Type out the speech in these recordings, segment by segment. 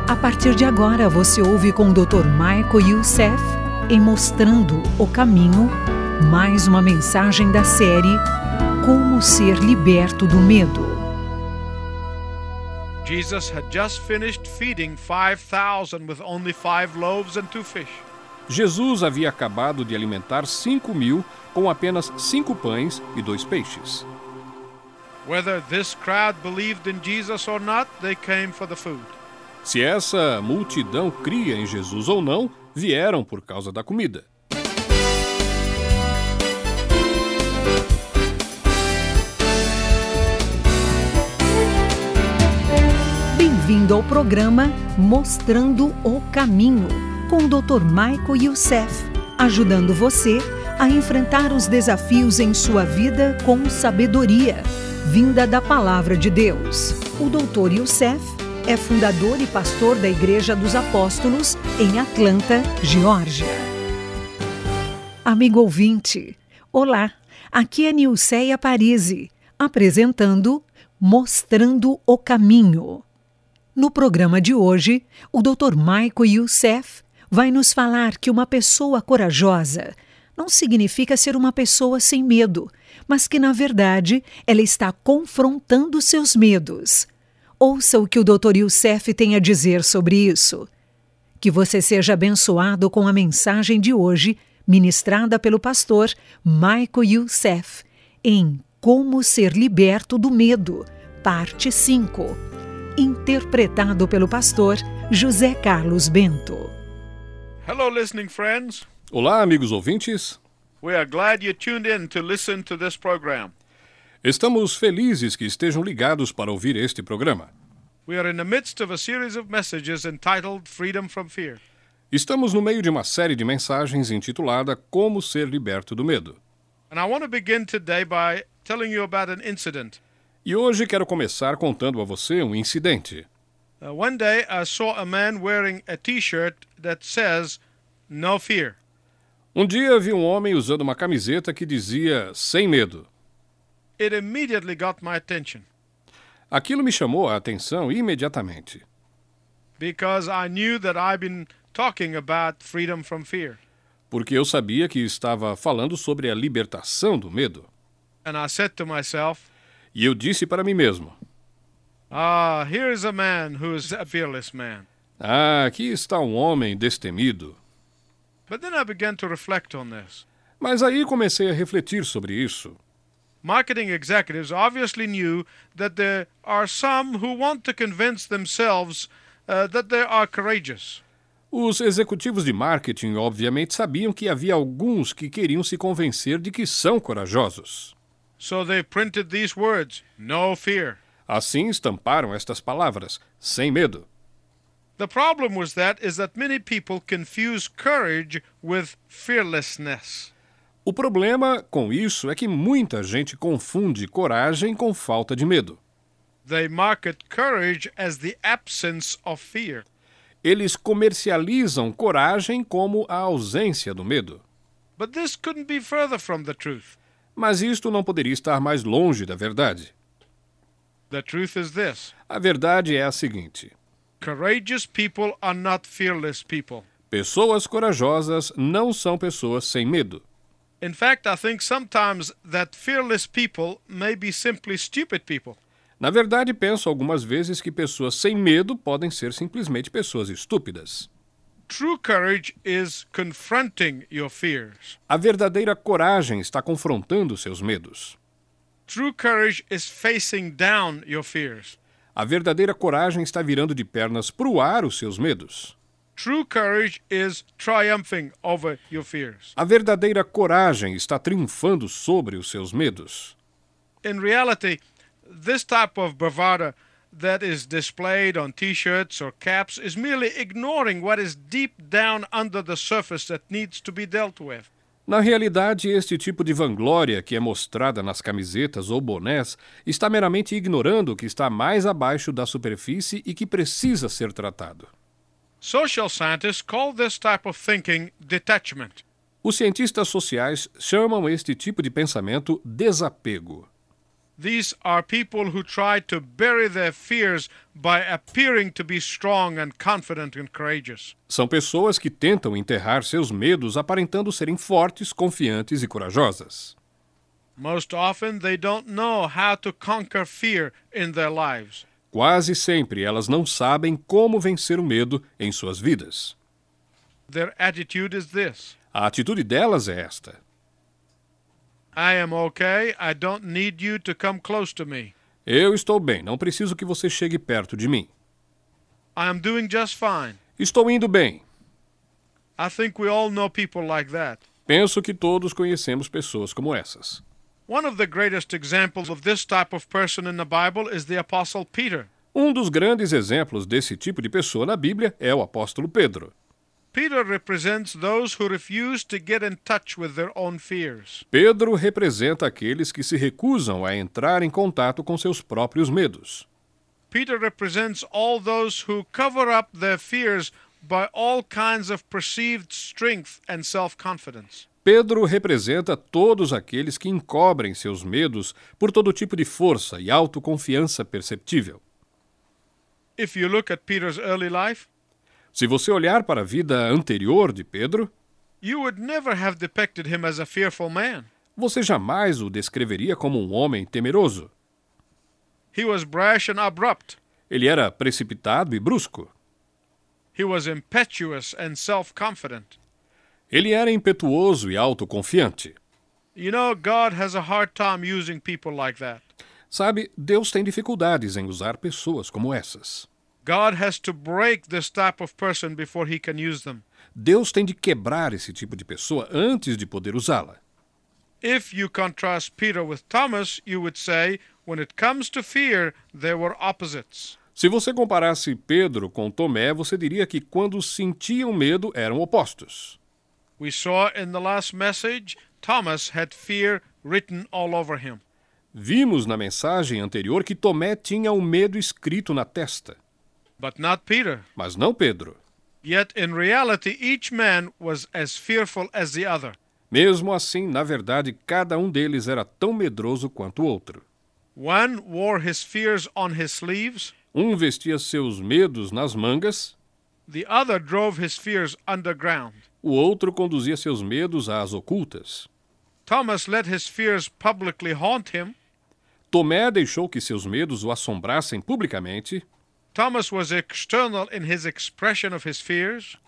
A partir de agora, você ouve com o Dr. Michael Youssef em Mostrando o Caminho, mais uma mensagem da série Como Ser Liberto do Medo. Jesus had just finished feeding 5,000 with only 5 loaves and 2 fish. Jesus havia acabado de alimentar 5.000 com apenas 5 pães e 2 peixes. Whether this crowd believed in Jesus or not, they came for the food. Se essa multidão cria em Jesus ou não, vieram por causa da comida. Bem-vindo ao programa Mostrando o Caminho, com o Dr. Michael Youssef, ajudando você a enfrentar os desafios em sua vida com sabedoria, vinda da Palavra de Deus. O Dr. Youssef é fundador e pastor da Igreja dos Apóstolos em Atlanta, Geórgia. Amigo ouvinte, olá, aqui é Nilceia Parisi, apresentando Mostrando o Caminho. No programa de hoje, o Dr. Michael Youssef vai nos falar que uma pessoa corajosa não significa ser uma pessoa sem medo, mas que, na verdade, ela está confrontando seus medos. Ouça o que o Dr. Youssef tem a dizer sobre isso. Que você seja abençoado com a mensagem de hoje, ministrada pelo pastor Michael Youssef, em Como Ser Liberto do Medo, parte 5, interpretado pelo pastor José Carlos Bento. Hello, listening friends. Olá, amigos ouvintes. We are glad you tuned in to listen to this program. Estamos felizes que estejam ligados para ouvir este programa. We are in the midst of a series of messages entitled Freedom from Fear. Estamos no meio de uma série de mensagens intitulada Como Ser Liberto do Medo. And I want to begin today by telling you about an incident. E hoje quero começar contando a você um incidente. One day I saw a man wearing a t-shirt that says, No fear. Um dia vi um homem usando uma camiseta que dizia Sem Medo. It immediately got my attention. Aquilo me chamou a atenção imediatamente. Because I knew that I've been talking about freedom from fear. Porque eu sabia que estava falando sobre a libertação do medo. And I said to myself, E eu disse para mim mesmo, here's a man who is a fearless man. aqui está um homem destemido. But then I began to reflect on this. Mas aí comecei a refletir sobre isso. Marketing executives obviously knew that there are some who want to convince themselves that they are courageous. Os executivos de marketing obviamente sabiam que havia alguns que queriam se convencer de que são corajosos. So they printed these words, no fear. Assim estamparam estas palavras, sem medo. The problem was that many people confuse courage with fearlessness. O problema com isso é que muita gente confunde coragem com falta de medo. They market courage as the absence of fear. Eles comercializam coragem como a ausência do medo. But this couldn't be further from the truth. Mas isto não poderia estar mais longe da verdade. The truth is this. A verdade é a seguinte: Courageous people are not fearless people. pessoas corajosas não são pessoas sem medo. In fact, I think sometimes that fearless people may be simply stupid people. Na verdade, penso algumas vezes que pessoas sem medo podem ser simplesmente pessoas estúpidas. True courage is confronting your fears. A verdadeira coragem está confrontando seus medos. True courage is facing down your fears. A verdadeira coragem está virando de pernas para o ar os seus medos. True courage is triumphing over your fears. A verdadeira coragem está triunfando sobre os seus medos. In reality, this type of bravado that is displayed on t-shirts or caps is merely ignoring what is deep down under the surface that needs to be dealt with. Na realidade, este tipo de vanglória que é mostrada nas camisetas ou bonés está meramente ignorando o que está mais abaixo da superfície e que precisa ser tratado. Social scientists call this type of thinking detachment. Os cientistas sociais chamam este tipo de pensamento desapego. These are people who try to bury their fears by appearing to be strong and confident and courageous. São pessoas que tentam enterrar seus medos aparentando serem fortes, confiantes e corajosas. Most often they don't know how to conquer fear in their lives. Quase sempre elas não sabem como vencer o medo em suas vidas. Their attitude is this: A atitude delas é esta: I am okay, I don't need you to come close to me. eu estou bem, não preciso que você chegue perto de mim. I am doing just fine. Estou indo bem. I think we all know people like that. Penso que todos conhecemos pessoas como essas. One of the greatest examples of this type of person in the Bible is the Apostle Peter. Um dos grandes exemplos desse tipo de pessoa na Bíblia é o apóstolo Pedro. Peter represents those who refuse to get in touch with their own fears. Pedro representa aqueles que se recusam a entrar em contato com seus próprios medos. Peter represents all those who cover up their fears by all kinds of perceived strength and self-confidence. Pedro representa todos aqueles que encobrem seus medos por todo tipo de força e autoconfiança perceptível. If you look at Peter's early life, Se você olhar para a vida anterior de Pedro, you would never have depicted him as a fearful man. você jamais o descreveria como um homem temeroso. He was brash and abrupt. Ele era precipitado e brusco. He was impetuous and self-confident. Ele era impetuoso e autoconfiante. You know, God has a hard time using people like that. Sabe, Deus tem dificuldades em usar pessoas como essas. God has to break this type of person before he can use them. Deus tem de quebrar esse tipo de pessoa antes de poder usá-la. If you contrast Peter with Thomas, you would say, when it comes to fear, they were opposites. Se você comparasse Pedro com Tomé, você diria que quando sentiam medo eram opostos. We saw in the last message, Thomas had fear written all over him. Vimos na mensagem anterior que Tomé tinha o medo escrito na testa, But not Peter. mas não Pedro. Yet in reality, each man was as fearful as the other. Mesmo assim, na verdade, cada um deles era tão medroso quanto o outro. One wore his fears on his sleeves. Um vestia seus medos nas mangas, The other drove his fears underground. o outro conduzia seus medos às ocultas. Thomas let his fears publicly haunt him. Tomé deixou que seus medos o assombrassem publicamente. Thomas was external in his expression of his fears.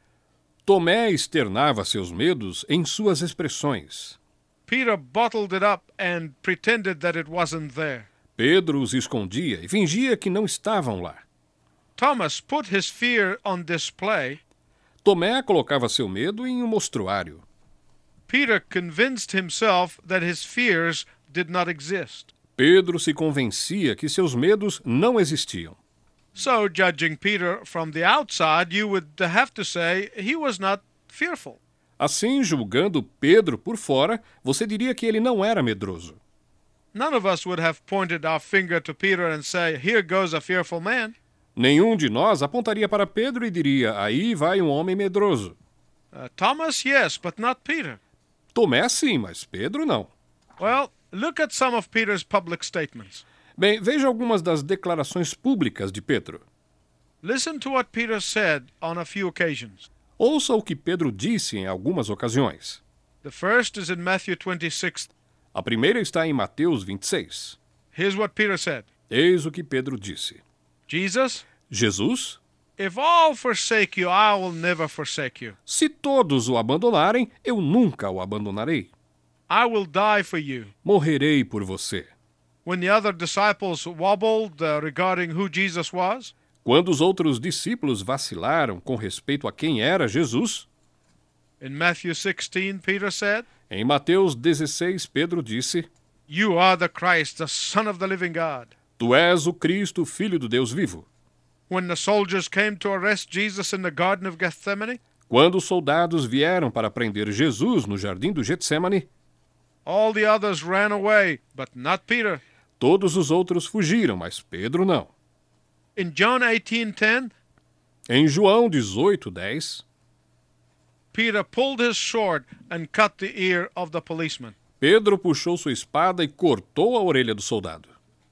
Tomé externava seus medos em suas expressões. Peter bottled it up and pretended that it wasn't there. Pedro os escondia e fingia que não estavam lá. Thomas put his fear on display. Tomé colocava seu medo em um mostruário. Peter convinced himself that his fears did not exist. Pedro se convencia que seus medos não existiam. So, judging Peter from the outside, you would have to say he was not fearful. Assim, julgando Pedro por fora, você diria que ele não era medroso. None of us would have pointed our finger to Peter and say, "Here goes a fearful man." Nenhum de nós apontaria para Pedro e diria, aí vai um homem medroso. Thomas, yes, but not Peter. Tomé sim, mas Pedro não. Well, look at some of Peter's public statements. Bem, veja algumas das declarações públicas de Pedro. Listen to what Peter said on a few occasions. Ouça o que Pedro disse em algumas ocasiões. The first is in Matthew 26. A primeira está em Mateus 26. Here's what Peter said. Eis o que Pedro disse. Jesus, Jesus, if all forsake you, I will never forsake you. se todos o abandonarem, eu nunca o abandonarei. I will die for you. Morrerei por você. When the other disciples wobbled regarding who Jesus was, Quando os outros discípulos vacilaram com respeito a quem era Jesus, in Matthew 16, Peter said, em Mateus 16, Pedro disse, "You are the Christ, the Son of the living God." Tu és o Cristo, Filho do Deus vivo. When the soldiers came to arrest Jesus in the Garden of Gethsemane, Quando os soldados vieram para prender Jesus no jardim do Getsêmani, all the others ran away, but not Peter. todos os outros fugiram, mas Pedro não. In John 18:10, Em João 18:10, Peter pulled his sword and cut the ear of the policeman. Pedro puxou sua espada e cortou a orelha do soldado.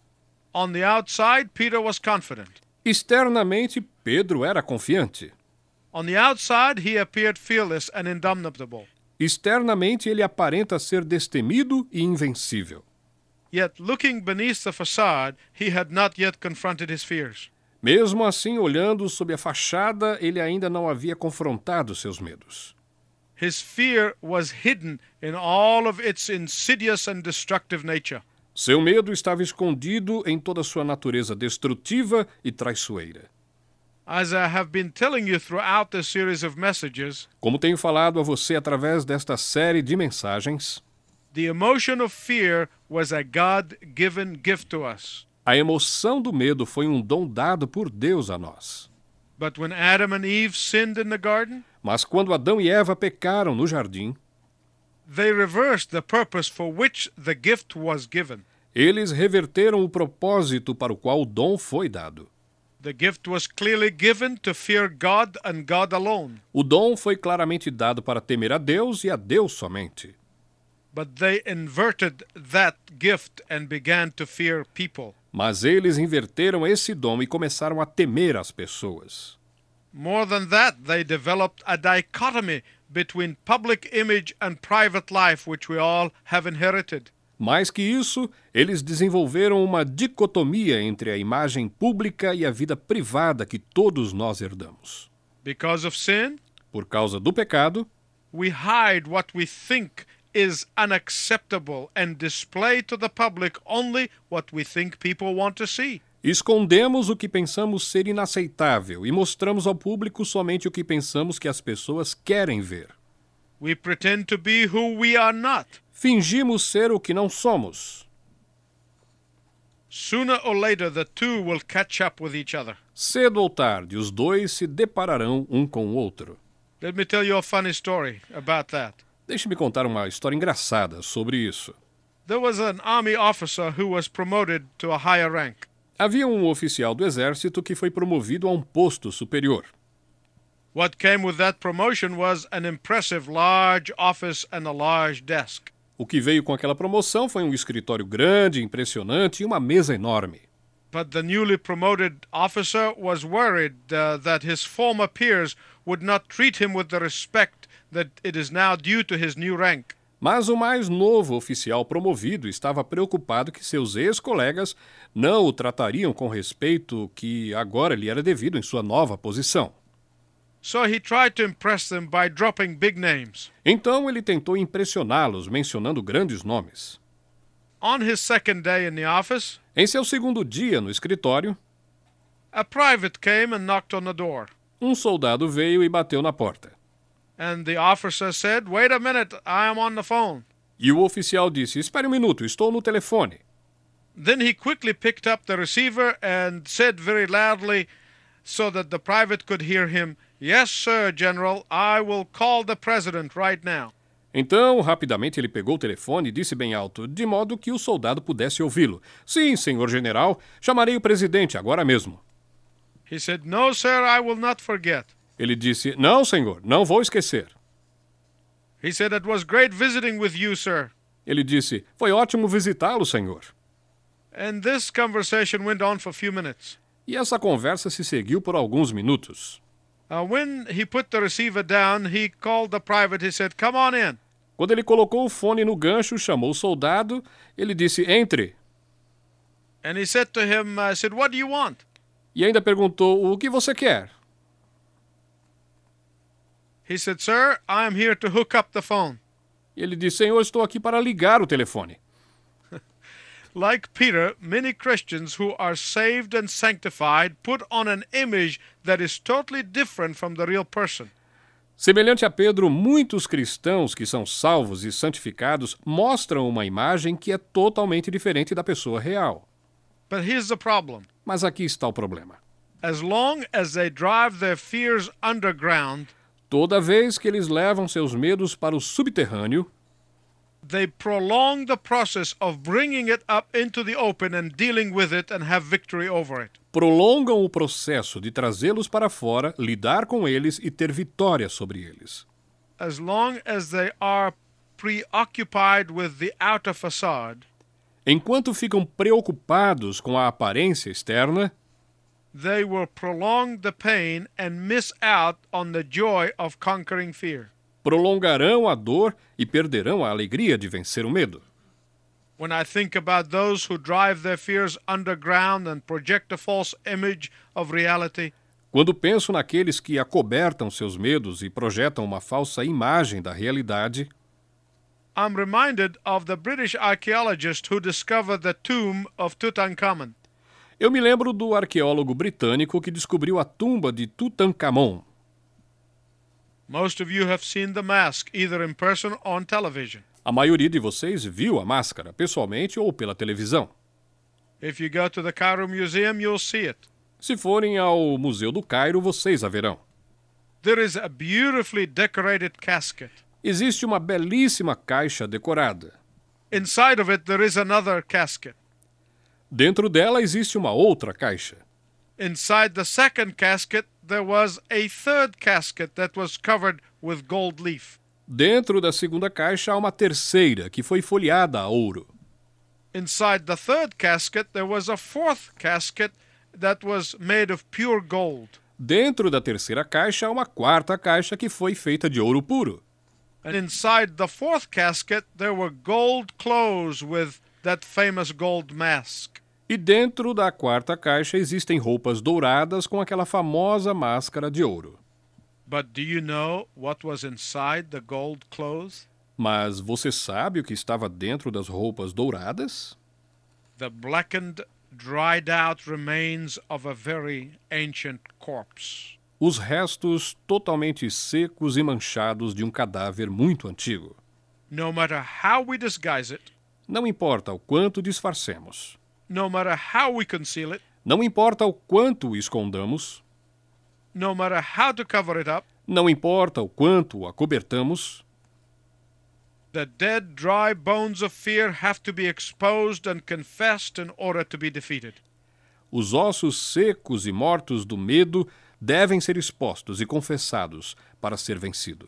On the outside, Peter was confident. Externamente, Pedro era confiante. On the outside, he appeared fearless and indomitable. Externamente, ele aparenta ser destemido e invencível. Yet, looking beneath the facade, he had not yet confronted his fears. Mesmo assim, olhando sob a fachada, ele ainda não havia confrontado seus medos. His fear was hidden in all of its insidious and destructive nature. Seu medo estava escondido em toda sua natureza destrutiva e traiçoeira. As I have been telling you throughout this series of messages, Como tenho falado a você através desta série de mensagens, the emotion of fear was a God-given gift to us. a emoção do medo foi um dom dado por Deus a nós. But when Adam and Eve sinned in the garden, Mas quando Adão e Eva pecaram no jardim, they reversed the purpose for which the gift was given. eles reverteram o propósito para o qual o dom foi dado. The gift was clearly given to fear God and God alone. O dom foi claramente dado para temer a Deus e a Deus somente. But they inverted that gift and began to fear people. Mas eles inverteram esse dom e começaram a temer as pessoas. More than that, they developed a dichotomy between public image and private life, which we all have inherited. Mais que isso, eles desenvolveram uma dicotomia entre a imagem pública e a vida privada que todos nós herdamos. Because of sin, Por causa do pecado, we hide what we think is unacceptable and display to the public only what we think people want to see. escondemos o que pensamos ser inaceitável e mostramos ao público somente o que pensamos que as pessoas querem ver. We pretend to be who we are not. Fingimos ser o que não somos. Sooner or later, the two will catch up with each other. Cedo ou tarde, os dois se depararão um com o outro. Let me tell you a funny story about that. Deixe-me contar uma história engraçada sobre isso. There was an army officer who was promoted to a higher rank. Havia um oficial do exército que foi promovido a um posto superior. What came with that promotion was an impressive large office and a large desk. O que veio com aquela promoção foi um escritório grande, impressionante e uma mesa enorme. But the newly promoted officer was worried that his former peers would not treat him with the respect that it is now due to his new rank. Mas o mais novo oficial promovido estava preocupado que seus ex-colegas não o tratariam com respeito que agora lhe era devido em sua nova posição. So he tried to impress them by dropping big names. Então ele tentou impressioná-los mencionando grandes nomes. On his second day in the office, Em seu segundo dia no escritório, a private came and knocked on the door. um soldado veio e bateu na porta. And the officer said, "Wait a minute, I am on the phone." E o oficial disse, espere um minuto, estou no telefone. Then he quickly picked up the receiver and said very loudly, so that the private could hear him, "Yes, sir, General, I will call the president right now." Então, rapidamente ele pegou o telefone e disse bem alto, de modo que o soldado pudesse ouvi-lo. Sim, senhor general, chamarei o presidente agora mesmo. He said, "No, sir, I will not forget." Ele disse, não, senhor, não vou esquecer. He said, "It was great visiting with you, sir." Ele disse, foi ótimo visitá-lo, senhor. And this conversation went on for a few minutes. E essa conversa se seguiu por alguns minutos. When he put the receiver down, he called the private. He said, "Come on in." Quando ele colocou o fone no gancho, chamou o soldado, ele disse, entre. And he said to him, "What do you want?" E ainda perguntou, o que você quer? He said, "Sir, I am here to hook up the phone." E ele disse, senhor, estou aqui para ligar o telefone. Like Peter, many Christians who are saved and sanctified put on an image that is totally different from the real person. Semelhante a Pedro, muitos cristãos que são salvos e santificados mostram uma imagem que é totalmente diferente da pessoa real. But here's the problem. Mas aqui está o problema. As long as they drive their fears underground, Toda vez que eles levam seus medos para o subterrâneo, they prolong the process of bringing it up into the open and dealing with it and have victory over it. prolongam o processo de trazê-los para fora, lidar com eles e ter vitória sobre eles. As long as they are preoccupied with the outer facade, Enquanto ficam preocupados com a aparência externa, they will prolong the pain and miss out on the joy of conquering fear. prolongarão a dor e perderão a alegria de vencer o medo. When I think about those who drive their fears underground and project a false image of reality, Quando penso naqueles que acobertam seus medos e projetam uma falsa imagem da realidade, I'm reminded of the British archaeologist who discovered the tomb of Tutankhamun. eu me lembro do arqueólogo britânico que descobriu a tumba de Tutankhamon. Most of you have seen the mask, either in person or on television. A maioria de vocês viu a máscara, pessoalmente ou pela televisão. If you go to the Cairo Museum, you'll see it. Se forem ao Museu do Cairo, vocês a verão. There is a beautifully decorated casket. Existe uma belíssima caixa decorada. Inside of it, there is another casket. Dentro dela existe uma outra caixa. Inside the second casket, there was a third casket that was covered with gold leaf. Dentro da segunda caixa há uma terceira, que foi folheada a ouro. Inside the third casket, there was a fourth casket that was made of pure gold. Dentro da terceira caixa há uma quarta caixa que foi feita de ouro puro. And inside the fourth casket, there were gold clothes with that famous gold mask. E dentro da quarta caixa existem roupas douradas com aquela famosa máscara de ouro. But do you know what was inside the gold clothes? Mas você sabe o que estava dentro das roupas douradas? The blackened, dried out remains of a very ancient corpse. Os restos totalmente secos e manchados de um cadáver muito antigo. No matter how we disguise it, Não importa o quanto disfarcemos. no matter how we conceal it, Não importa o quanto o escondamos. no matter how to cover it up, Não importa o quanto o acobertamos. the dead, dry bones of fear have to be exposed and confessed in order to be defeated. Os ossos secos e mortos do medo devem ser expostos e confessados para ser vencido.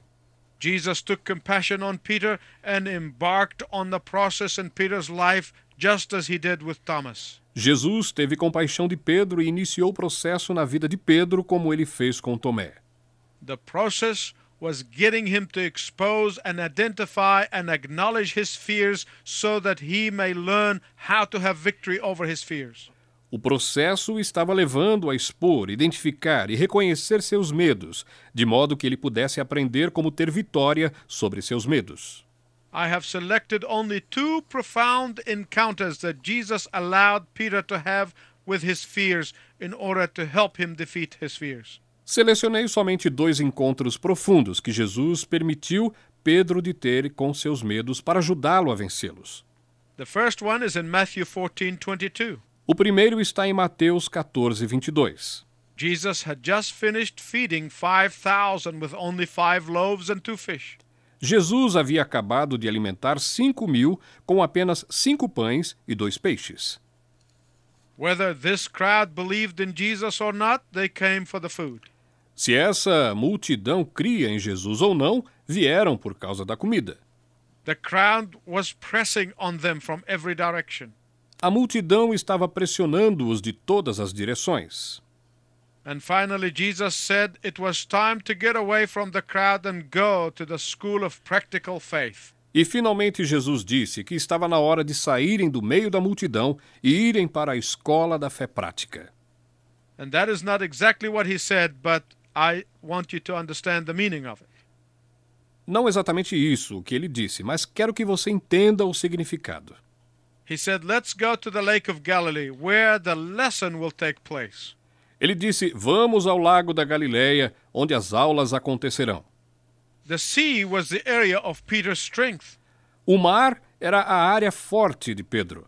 Jesus took compassion on Peter and embarked on the process in Peter's life just as he did with Thomas. Jesus teve compaixão de Pedro e iniciou o processo na vida de Pedro como ele fez com Tomé. The process was getting him to expose and identify and acknowledge his fears so that he may learn how to have victory over his fears. O processo estava levando a expor, identificar e reconhecer seus medos, de modo que ele pudesse aprender como ter vitória sobre seus medos. I have selected only two profound encounters that Jesus allowed Peter to have with his fears in order to help him defeat his fears. Selecionei somente 2 encontros profundos que Jesus permitiu Pedro de ter com seus medos para ajudá-lo a vencê-los. The first one is in Matthew 14:22. O primeiro está em Mateus 14:22. Jesus had just finished feeding 5,000 with only 5 loaves and 2 fish. Jesus havia acabado de alimentar 5.000 com apenas 5 pães e 2 peixes. Whether this crowd believed in Jesus or not, they came for the food. Se essa multidão cria em Jesus ou não, vieram por causa da comida. The crowd was pressing on them from every direction. A multidão estava pressionando-os de todas as direções. And finally, Jesus said it was time to get away from the crowd and go to the school of practical faith. E finalmente Jesus disse que estava na hora de saírem do meio da multidão e irem para a escola da fé prática. And that is not exactly what he said, but I want you to understand the meaning of it. Não exatamente isso o que ele disse, mas quero que você entenda o significado. He said, let's go to the Lake of Galilee, where the lesson will take place. Ele disse, vamos ao lago da Galileia, onde as aulas acontecerão. The sea was the area of Peter's strength. O mar era a área forte de Pedro.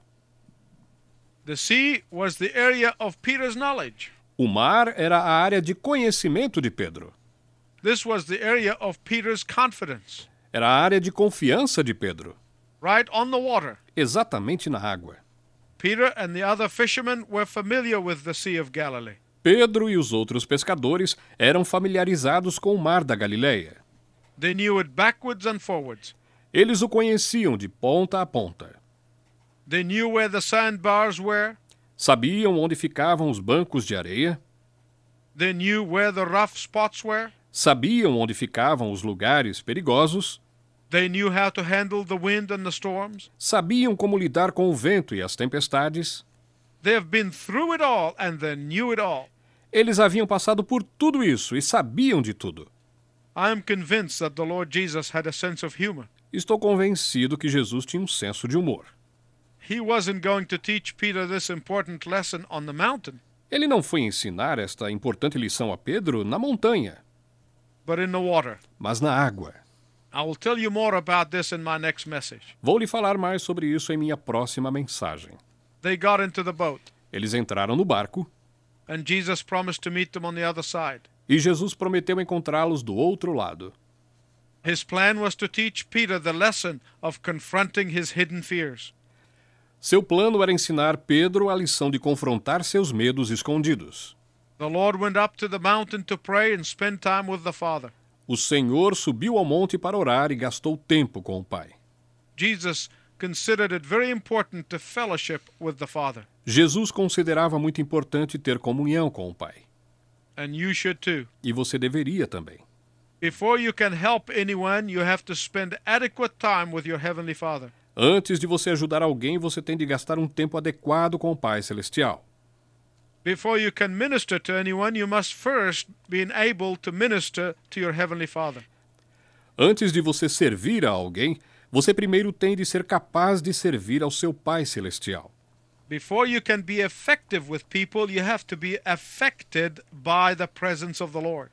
The sea was the area of Peter's knowledge. O mar era a área de conhecimento de Pedro. This was the area of Peter's confidence. Era a área de confiança de Pedro. Right on the water. Exatamente na água. Peter and the other fishermen were familiar with the Sea of Galilee. Pedro e os outros pescadores eram familiarizados com o mar da Galileia. They knew it backwards and forwards. Eles o conheciam de ponta a ponta. They knew where the sandbars were. Sabiam onde ficavam os bancos de areia. They knew where the rough spots were. Sabiam onde ficavam os lugares perigosos. They knew how to handle the wind and the storms. Sabiam como lidar com o vento e as tempestades. They have been through it all and they knew it all. Eles haviam passado por tudo isso e sabiam de tudo. I am convinced that the Lord Jesus had a sense of humor. Estou convencido que Jesus tinha um senso de humor. He wasn't going to teach Peter this important lesson on the mountain, Ele não foi ensinar esta importante lição a Pedro na montanha, but in the water. mas na água. I will tell you more about this in my next message. Vou lhe falar mais sobre isso em minha próxima mensagem. They got into the boat, Eles entraram no barco and Jesus promised to meet them on the other side. e Jesus prometeu encontrá-los do outro lado. His plan was to teach Peter the lesson of confronting his hidden fears. Seu plano era ensinar Pedro a lição de confrontar seus medos escondidos. The Lord went up to the mountain to pray and spend time with the Father. O Senhor subiu ao monte para orar e gastou tempo com o Pai. Jesus considered it very important to fellowship with the Father, Jesus considerava muito importante ter comunhão com o Pai. and you should too. E você deveria também. Before you can help anyone, you have to spend adequate time with your Heavenly Father. Antes de você ajudar alguém, você tem de gastar um tempo adequado com o Pai Celestial. Before you can minister to anyone, you must first be able to minister to your Heavenly Father. Antes de você servir a alguém, você primeiro tem de ser capaz de servir ao seu Pai Celestial. Before you can be effective with people, you have to be affected by the presence of the Lord.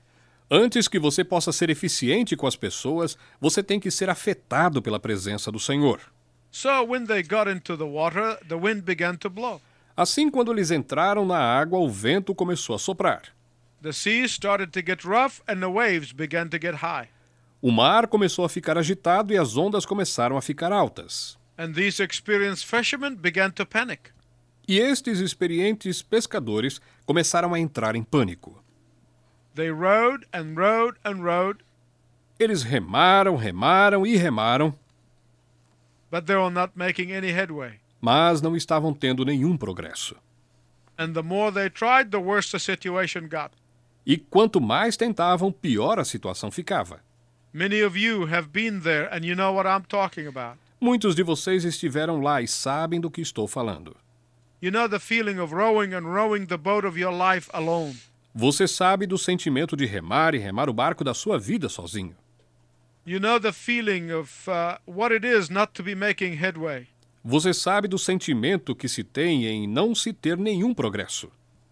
Antes que você possa ser eficiente com as pessoas, você tem que ser afetado pela presença do Senhor. So when they got into the water, the wind began to blow. Assim, quando eles entraram na água, o vento começou a soprar. The sea started to get rough and the waves began to get high. O mar começou a ficar agitado e as ondas começaram a ficar altas. And these experienced fishermen began to panic. E estes experientes pescadores começaram a entrar em pânico. They rowed and rowed and rowed, Eles remaram, remaram e remaram, but they were not making any headway. mas não estavam tendo nenhum progresso. And the more they tried, the worse the situation got. E quanto mais tentavam, pior a situação ficava. Many of you have been there and you know what I'm talking about. Muitos de vocês estiveram lá e sabem do que estou falando. You know the feeling of rowing and rowing the boat of your life alone. Você sabe do sentimento de remar e remar o barco da sua vida sozinho. You know the feeling of what it is not to be making headway. Você sabe do sentimento que se tem em não se ter nenhum progresso.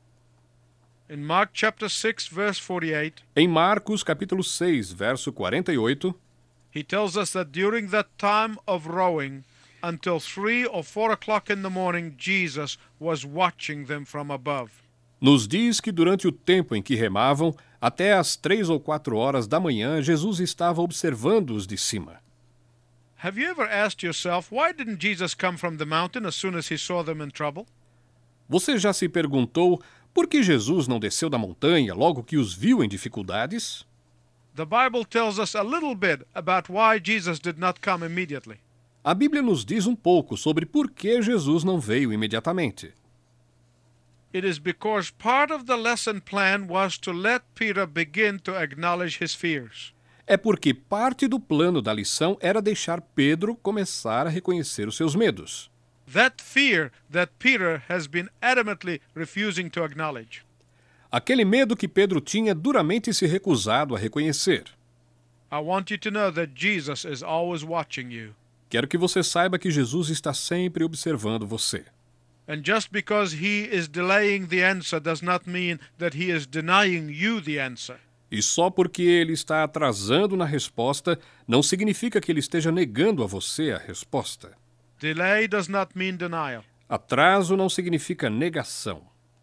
In Mark chapter 6, verse 48, Em Marcos, capítulo 6, verso 48, he tells us that during that time of rowing, until 3 or 4 o'clock in the morning, Jesus was watching them from above. nos diz que durante o tempo em que remavam, até às 3 ou 4 horas da manhã, Jesus estava observando-os de cima. Have you ever asked yourself, why didn't Jesus come from the mountain as soon as he saw them in trouble? Você já se perguntou por que Jesus não desceu da montanha logo que os viu em dificuldades? The Bible tells us a little bit about why Jesus did not come immediately. A Bíblia nos diz um pouco sobre por que Jesus não veio imediatamente. It is because part of the lesson plan was to let Peter begin to acknowledge his fears. É porque parte do plano da lição era deixar Pedro começar a reconhecer os seus medos. That fear that Peter has been adamantly refusing to acknowledge. Aquele medo que Pedro tinha duramente se recusado a reconhecer. I want you to know that Jesus is always watching you. Quero que você saiba que Jesus está sempre observando você. And just because he is delaying the answer does not mean that he is denying you the answer. E só porque ele está atrasando na resposta, não significa que ele esteja negando a você a resposta. Delay does not mean denial. Atraso não significa negação.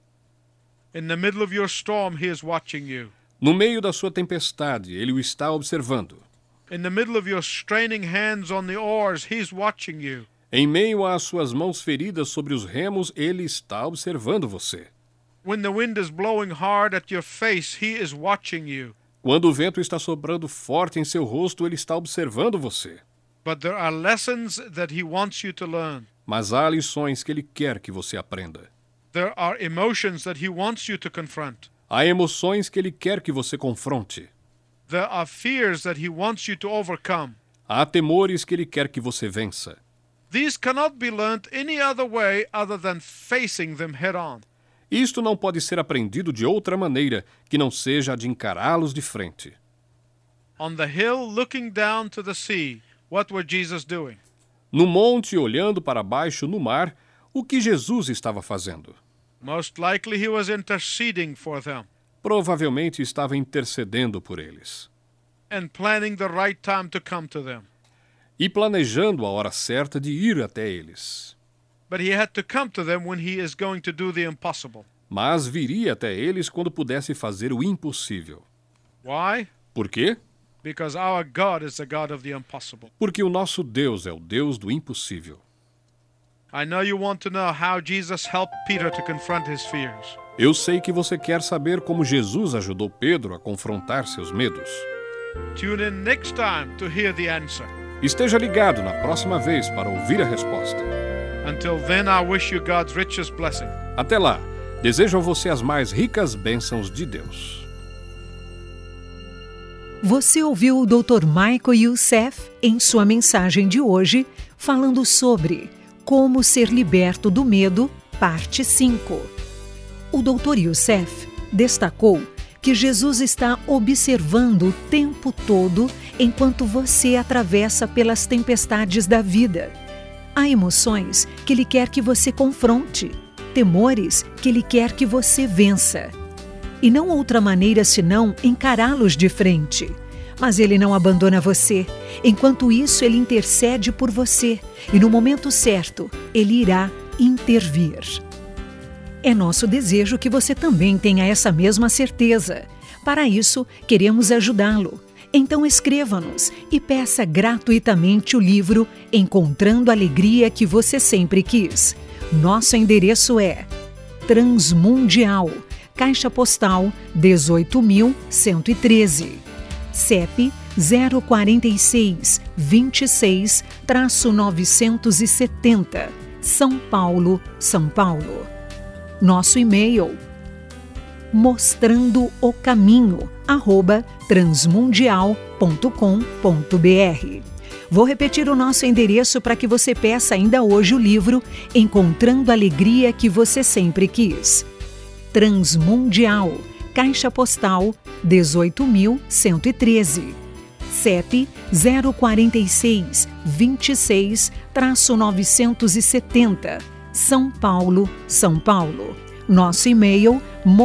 In the middle of your storm, he is watching you. No meio da sua tempestade, ele o está observando. In the middle of your straining hands on the oars, he's watching you. Em meio às suas mãos feridas sobre os remos, ele está observando você. When the wind is blowing hard at your face, he is watching you. Quando o vento está soprando forte em seu rosto, ele está observando você. But there are lessons that he wants you to learn. Mas há lições que ele quer que você aprenda. There are emotions that he wants you to confront. Há emoções que ele quer que você confronte. There are fears that he wants you to overcome. Há temores que ele quer que você vença. These cannot be learned any other way other than facing them head on. Isto não pode ser aprendido de outra maneira que não seja a de encará-los de frente. On the hill looking down to the sea, what were Jesus doing? No monte, olhando para baixo no mar, o que Jesus estava fazendo? Most likely he was interceding for them Provavelmente estava intercedendo por eles and planning the right time to come to them. e planejando a hora certa de ir até eles. But he had to come to them when he is going to do the impossible. Mas viria até eles quando pudesse fazer o impossível. Why? Por quê? Because our God is the God of the impossible. Porque o nosso Deus é o Deus do impossível. I know you want to know how Jesus helped Peter to confront his fears. Eu sei que você quer saber como Jesus ajudou Pedro a confrontar seus medos. Tune in next time to hear the answer. Esteja ligado na próxima vez para ouvir a resposta. Until then, I wish you God's richest blessing. Até lá, desejo a você as mais ricas bênçãos de Deus. Você ouviu o Dr. Michael Youssef em sua mensagem de hoje, falando sobre Como Ser Liberto do Medo, parte 5. O Dr. Youssef destacou que Jesus está observando o tempo todo enquanto você atravessa pelas tempestades da vida. Há emoções que Ele quer que você confronte, temores que Ele quer que você vença. E não outra maneira senão encará-los de frente. Mas Ele não abandona você. Enquanto isso, Ele intercede por você. E no momento certo, Ele irá intervir. É nosso desejo que você também tenha essa mesma certeza. Para isso, queremos ajudá-lo. Então escreva-nos e peça gratuitamente o livro Encontrando a Alegria que Você Sempre Quis. Nosso endereço é Transmundial, Caixa Postal 18.113, CEP 046 26-970, São Paulo, São Paulo. Nosso e-mail mostrandoocaminho@transmundial.com.br. Vou repetir o nosso endereço para que você peça ainda hoje o livro Encontrando a Alegria que Você Sempre Quis. Transmundial, Caixa Postal 18.113, CEP 046 26-970, São Paulo, São Paulo. Nosso e-mail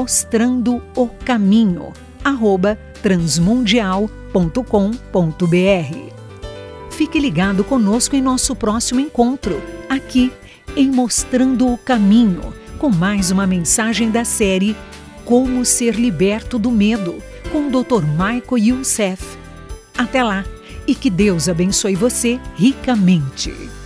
mostrandoocaminho@transmundial.com.br. Fique ligado conosco em nosso próximo encontro, aqui em Mostrando o Caminho, com mais uma mensagem da série Como Ser Liberto do Medo, com o Dr. Michael Youssef. Até lá e que Deus abençoe você ricamente.